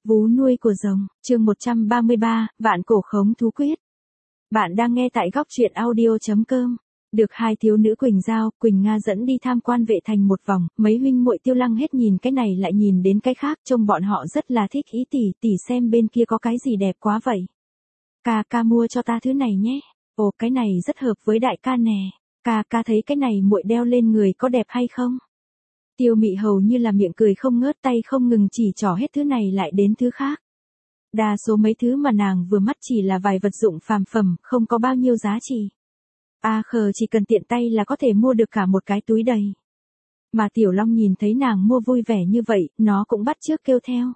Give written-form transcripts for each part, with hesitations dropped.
Vú nuôi của rồng, chương 133, vạn cổ khống thú quyết. Bạn đang nghe tại góc truyện audio.com. Được hai thiếu nữ Quỳnh Giao, Quỳnh Nga dẫn đi tham quan vệ thành một vòng, mấy huynh muội Tiêu Lăng hết nhìn cái này lại nhìn đến cái khác, trông bọn họ rất là thích ý tỷ xem bên kia có cái gì đẹp quá vậy. Ca mua cho ta thứ này nhé. Ồ, cái này rất hợp với đại ca nè. Ca thấy cái này muội đeo lên người có đẹp hay không? Tiêu Mị hầu như là miệng cười không ngớt, tay không ngừng chỉ trỏ hết thứ này lại đến thứ khác. Đa số mấy thứ mà nàng vừa mắt chỉ là vài vật dụng phàm phẩm, không có bao nhiêu giá trị. Khờ chỉ cần tiện tay là có thể mua được cả một cái túi đầy. Mà Tiểu Long nhìn thấy nàng mua vui vẻ như vậy, nó cũng bắt chước kêu theo.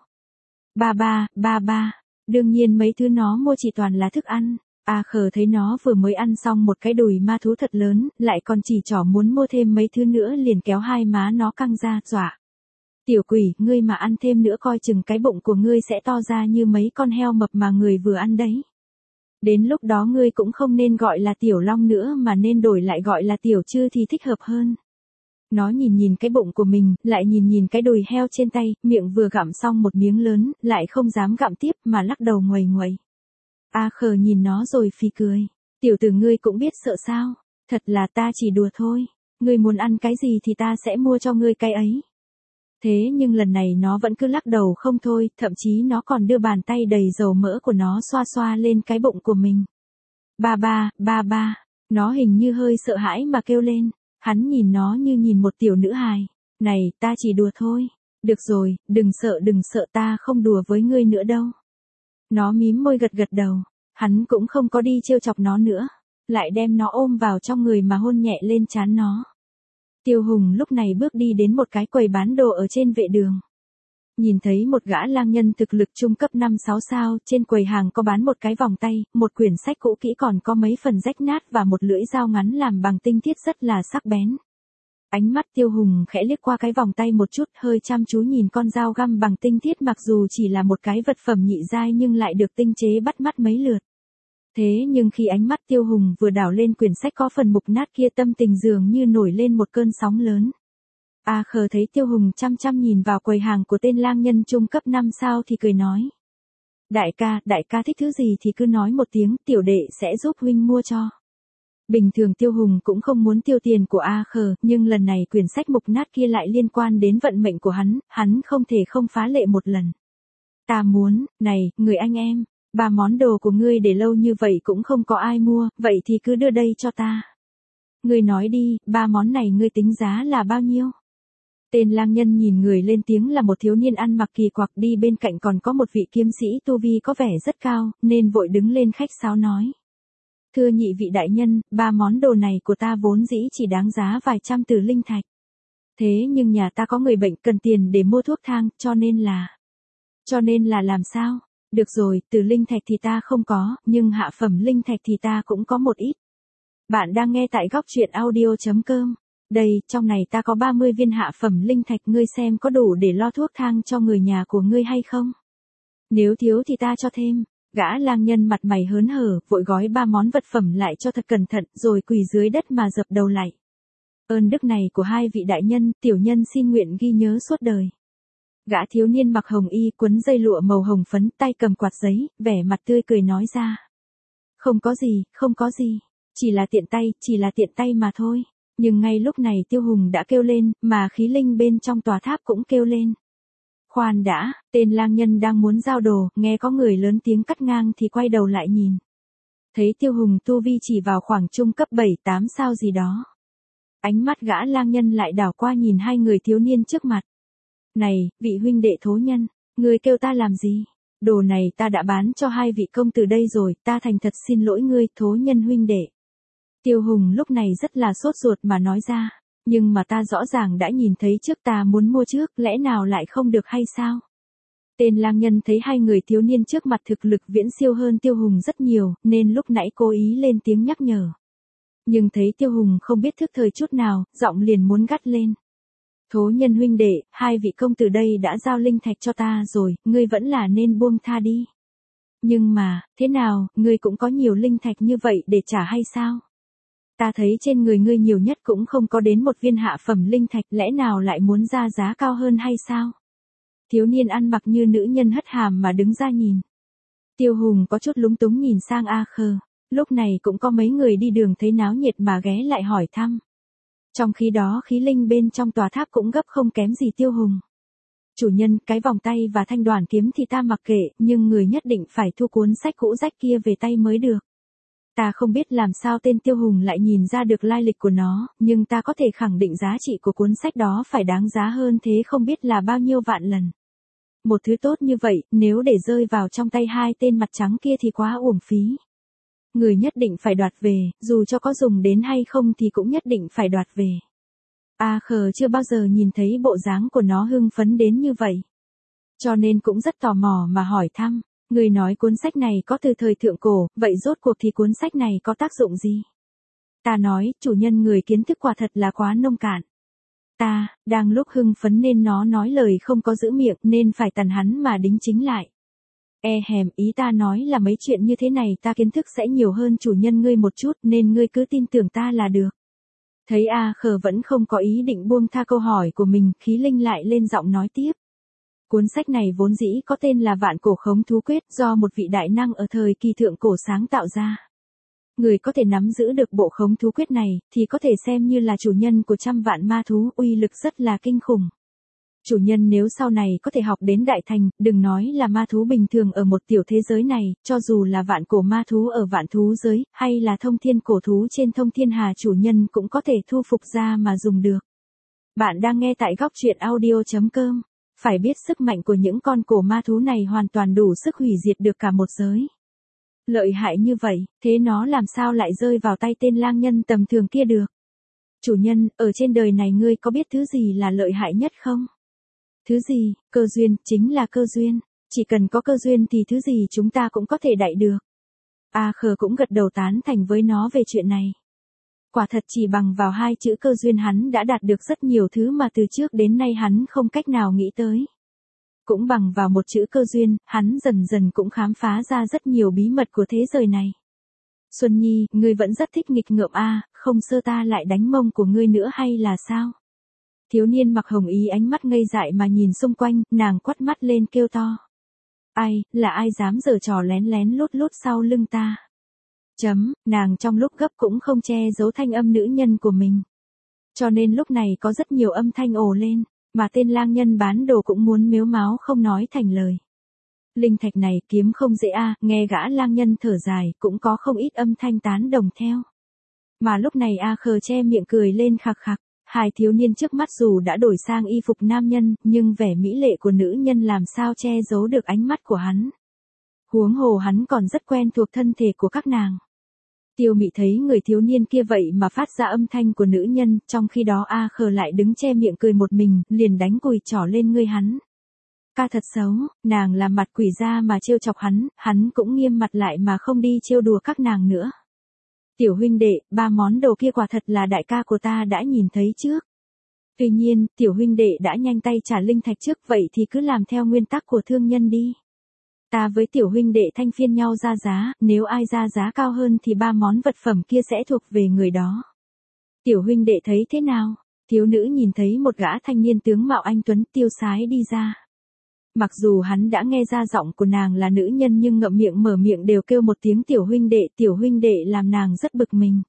Ba. Đương nhiên mấy thứ nó mua chỉ toàn là thức ăn. Khờ thấy nó vừa mới ăn xong một cái đùi ma thú thật lớn, lại còn chỉ trỏ muốn mua thêm mấy thứ nữa, liền kéo hai má nó căng ra, dọa. Tiểu quỷ, ngươi mà ăn thêm nữa coi chừng cái bụng của ngươi sẽ to ra như mấy con heo mập mà người vừa ăn đấy. Đến lúc đó ngươi cũng không nên gọi là Tiểu Long nữa mà nên đổi lại gọi là Tiểu Trư thì thích hợp hơn. Nó nhìn cái bụng của mình, lại nhìn cái đùi heo trên tay, miệng vừa gặm xong một miếng lớn, lại không dám gặm tiếp mà lắc đầu nguầy nguậy. Khờ nhìn nó rồi phì cười. Tiểu tử ngươi cũng biết sợ sao? Thật là ta chỉ đùa thôi. Ngươi muốn ăn cái gì thì ta sẽ mua cho ngươi cái ấy. Thế nhưng lần này nó vẫn cứ lắc đầu không thôi, thậm chí nó còn đưa bàn tay đầy dầu mỡ của nó xoa lên cái bụng của mình. Ba. Nó hình như hơi sợ hãi mà kêu lên. Hắn nhìn nó như nhìn một tiểu nữ hài. Này, ta chỉ đùa thôi. Được rồi, đừng sợ, ta không đùa với ngươi nữa đâu. Nó mím môi gật đầu. Hắn cũng không có đi trêu chọc nó nữa. Lại đem nó ôm vào trong người mà hôn nhẹ lên trán nó. Tiêu Hùng lúc này bước đi đến một cái quầy bán đồ ở trên vệ đường. Nhìn thấy một gã lang nhân thực lực trung cấp 5-6 sao, trên quầy hàng có bán một cái vòng tay, một quyển sách cũ kỹ còn có mấy phần rách nát và một lưỡi dao ngắn làm bằng tinh thiết rất là sắc bén. Ánh mắt Tiêu Hùng khẽ liếc qua cái vòng tay một chút, hơi chăm chú nhìn con dao găm bằng tinh thiết, mặc dù chỉ là một cái vật phẩm nhị giai nhưng lại được tinh chế bắt mắt mấy lượt. Thế nhưng khi ánh mắt Tiêu Hùng vừa đảo lên quyển sách có phần mục nát kia, tâm tình dường như nổi lên một cơn sóng lớn. Khờ thấy Tiêu Hùng chăm nhìn vào quầy hàng của tên lang nhân trung cấp 5 sao thì cười nói. Đại ca thích thứ gì thì cứ nói một tiếng, tiểu đệ sẽ giúp huynh mua cho. Bình thường Tiêu Hùng cũng không muốn tiêu tiền của Khờ, nhưng lần này quyển sách mục nát kia lại liên quan đến vận mệnh của hắn không thể không phá lệ một lần. Ta muốn, này, người anh em, 3 món đồ của ngươi để lâu như vậy cũng không có ai mua, vậy thì cứ đưa đây cho ta. Ngươi nói đi, 3 món này ngươi tính giá là bao nhiêu? Tên lang nhân nhìn người lên tiếng là một thiếu niên ăn mặc kỳ quặc, đi bên cạnh còn có một vị kiếm sĩ tu vi có vẻ rất cao, nên vội đứng lên khách sáo nói. Thưa nhị vị đại nhân, 3 món đồ này của ta vốn dĩ chỉ đáng giá vài trăm tử linh thạch. Thế nhưng nhà ta có người bệnh cần tiền để mua thuốc thang, cho nên là làm sao? Được rồi, tử linh thạch thì ta không có, nhưng hạ phẩm linh thạch thì ta cũng có một ít. Bạn đang nghe tại góc truyện audio.com. Đây, trong này ta có 30 viên hạ phẩm linh thạch, ngươi xem có đủ để lo thuốc thang cho người nhà của ngươi hay không? Nếu thiếu thì ta cho thêm. Gã lang nhân mặt mày hớn hở, vội gói 3 món vật phẩm lại cho thật cẩn thận, rồi quỳ dưới đất mà dập đầu lại. Ơn đức này của hai vị đại nhân, tiểu nhân xin nguyện ghi nhớ suốt đời. Gã thiếu niên mặc hồng y, quấn dây lụa màu hồng phấn, tay cầm quạt giấy, vẻ mặt tươi cười nói ra. Không có gì, chỉ là tiện tay mà thôi. Nhưng ngay lúc này Tiêu Hùng đã kêu lên, mà khí linh bên trong tòa tháp cũng kêu lên. Khoan đã, tên lang nhân đang muốn giao đồ, nghe có người lớn tiếng cắt ngang thì quay đầu lại nhìn. Thấy Tiêu Hùng tu vi chỉ vào khoảng trung cấp 7-8 sao gì đó. Ánh mắt gã lang nhân lại đảo qua nhìn hai người thiếu niên trước mặt. Này, vị huynh đệ thố nhân, ngươi kêu ta làm gì? Đồ này ta đã bán cho hai vị công tử đây rồi, ta thành thật xin lỗi ngươi, thố nhân huynh đệ. Tiêu Hùng lúc này rất là sốt ruột mà nói ra, nhưng mà ta rõ ràng đã nhìn thấy trước, ta muốn mua trước, lẽ nào lại không được hay sao? Tên lang nhân thấy hai người thiếu niên trước mặt thực lực viễn siêu hơn Tiêu Hùng rất nhiều, nên lúc nãy cố ý lên tiếng nhắc nhở. Nhưng thấy Tiêu Hùng không biết thức thời chút nào, giọng liền muốn gắt lên. Thố nhân huynh đệ, hai vị công tử đây đã giao linh thạch cho ta rồi, ngươi vẫn là nên buông tha đi. Nhưng mà, thế nào, ngươi cũng có nhiều linh thạch như vậy để trả hay sao? Ta thấy trên người ngươi nhiều nhất cũng không có đến một viên hạ phẩm linh thạch, lẽ nào lại muốn ra giá cao hơn hay sao? Thiếu niên ăn mặc như nữ nhân hất hàm mà đứng ra nhìn. Tiêu Hùng có chút lúng túng nhìn sang A Khờ. Lúc này cũng có mấy người đi đường thấy náo nhiệt mà ghé lại hỏi thăm. Trong khi đó khí linh bên trong tòa tháp cũng gấp không kém gì Tiêu Hùng. Chủ nhân, cái vòng tay và thanh đoàn kiếm thì ta mặc kệ, nhưng người nhất định phải thu cuốn sách cũ rách kia về tay mới được. Ta không biết làm sao tên Tiêu Hùng lại nhìn ra được lai lịch của nó, nhưng ta có thể khẳng định giá trị của cuốn sách đó phải đáng giá hơn thế không biết là bao nhiêu vạn lần. Một thứ tốt như vậy, nếu để rơi vào trong tay hai tên mặt trắng kia thì quá uổng phí. Người nhất định phải đoạt về, dù cho có dùng đến hay không thì cũng nhất định phải đoạt về. A Khờ chưa bao giờ nhìn thấy bộ dáng của nó hưng phấn đến như vậy. Cho nên cũng rất tò mò mà hỏi thăm. Người nói cuốn sách này có từ thời thượng cổ, vậy rốt cuộc thì cuốn sách này có tác dụng gì? Ta nói, chủ nhân người kiến thức quả thật là quá nông cạn. Ta, đang lúc hưng phấn nên nó nói lời không có giữ miệng nên phải tằn hắn mà đính chính lại. Ý ta nói là mấy chuyện như thế này ta kiến thức sẽ nhiều hơn chủ nhân ngươi một chút nên ngươi cứ tin tưởng ta là được. Thấy A Khờ vẫn không có ý định buông tha câu hỏi của mình, khí linh lại lên giọng nói tiếp. Cuốn sách này vốn dĩ có tên là Vạn Cổ Khống Thú Quyết do một vị đại năng ở thời kỳ thượng cổ sáng tạo ra. Người có thể nắm giữ được bộ khống thú quyết này thì có thể xem như là chủ nhân của trăm vạn ma thú, uy lực rất là kinh khủng. Chủ nhân nếu sau này có thể học đến đại thành, đừng nói là ma thú bình thường ở một tiểu thế giới này, cho dù là vạn cổ ma thú ở vạn thú giới, hay là thông thiên cổ thú trên thông thiên hà chủ nhân cũng có thể thu phục ra mà dùng được. Bạn đang nghe tại góc truyện audio.com. Phải biết sức mạnh của những con cổ ma thú này hoàn toàn đủ sức hủy diệt được cả một giới. Lợi hại như vậy, thế nó làm sao lại rơi vào tay tên lang nhân tầm thường kia được? Chủ nhân, ở trên đời này ngươi có biết thứ gì là lợi hại nhất không? Thứ gì? Cơ duyên, chính là cơ duyên. Chỉ cần có cơ duyên thì thứ gì chúng ta cũng có thể đạy được. A Khờ cũng gật đầu tán thành với nó về chuyện này. Quả thật chỉ bằng vào hai chữ cơ duyên hắn đã đạt được rất nhiều thứ mà từ trước đến nay hắn không cách nào nghĩ tới. Cũng bằng vào một chữ cơ duyên, hắn dần dần cũng khám phá ra rất nhiều bí mật của thế giới này. Xuân Nhi, ngươi vẫn rất thích nghịch ngợm không sơ ta lại đánh mông của ngươi nữa hay là sao? Thiếu niên mặc hồng y ánh mắt ngây dại mà nhìn xung quanh, nàng quắt mắt lên kêu to. Là ai dám giở trò lén lén lút lút sau lưng ta? Nàng trong lúc gấp cũng không che giấu thanh âm nữ nhân của mình. Cho nên lúc này có rất nhiều âm thanh ồ lên, mà tên lang nhân bán đồ cũng muốn mếu máo không nói thành lời. Linh thạch này kiếm không dễ nghe gã lang nhân thở dài, cũng có không ít âm thanh tán đồng theo. Mà lúc này A Khờ che miệng cười lên khạc khạc, hai thiếu niên trước mắt dù đã đổi sang y phục nam nhân, nhưng vẻ mỹ lệ của nữ nhân làm sao che giấu được ánh mắt của hắn. Huống hồ hắn còn rất quen thuộc thân thể của các nàng. Tiêu Mị thấy người thiếu niên kia vậy mà phát ra âm thanh của nữ nhân, trong khi đó A Khờ lại đứng che miệng cười một mình, liền đánh cùi trỏ lên ngươi hắn. Ca thật xấu, nàng làm mặt quỷ ra mà trêu chọc hắn cũng nghiêm mặt lại mà không đi trêu đùa các nàng nữa. Tiểu huynh đệ, 3 món đồ kia quả thật là đại ca của ta đã nhìn thấy trước. Tuy nhiên, tiểu huynh đệ đã nhanh tay trả linh thạch trước vậy thì cứ làm theo nguyên tắc của thương nhân đi. Ta với tiểu huynh đệ thanh phiên nhau ra giá, nếu ai ra giá cao hơn thì 3 món vật phẩm kia sẽ thuộc về người đó. Tiểu huynh đệ thấy thế nào? Thiếu nữ nhìn thấy một gã thanh niên tướng mạo anh tuấn tiêu sái đi ra. Mặc dù hắn đã nghe ra giọng của nàng là nữ nhân nhưng ngậm miệng mở miệng đều kêu một tiếng tiểu huynh đệ làm nàng rất bực mình.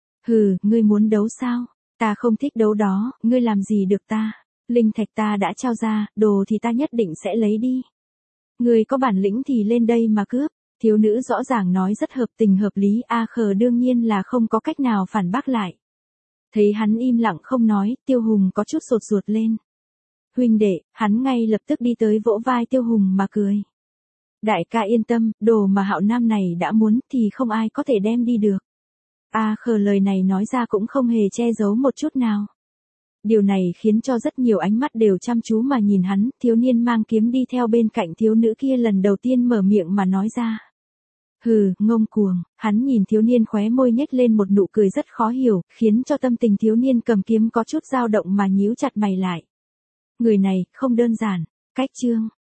Hừ, ngươi muốn đấu sao? Ta không thích đấu đó, ngươi làm gì được ta? Linh thạch ta đã trao ra, đồ thì ta nhất định sẽ lấy đi. Ngươi có bản lĩnh thì lên đây mà cướp. Thiếu nữ rõ ràng nói rất hợp tình hợp lý, A Khờ đương nhiên là không có cách nào phản bác lại. Thấy hắn im lặng không nói, Tiêu Hùng có chút sột ruột lên. Huynh đệ, hắn ngay lập tức đi tới vỗ vai Tiêu Hùng mà cười. Đại ca yên tâm, đồ mà Hạo Nam này đã muốn thì không ai có thể đem đi được. A Khờ lời này nói ra cũng không hề che giấu một chút nào. Điều này khiến cho rất nhiều ánh mắt đều chăm chú mà nhìn hắn, thiếu niên mang kiếm đi theo bên cạnh thiếu nữ kia lần đầu tiên mở miệng mà nói ra. Hừ, ngông cuồng, hắn nhìn thiếu niên khóe môi nhếch lên một nụ cười rất khó hiểu, khiến cho tâm tình thiếu niên cầm kiếm có chút dao động mà nhíu chặt mày lại. Người này, không đơn giản. Cách chương.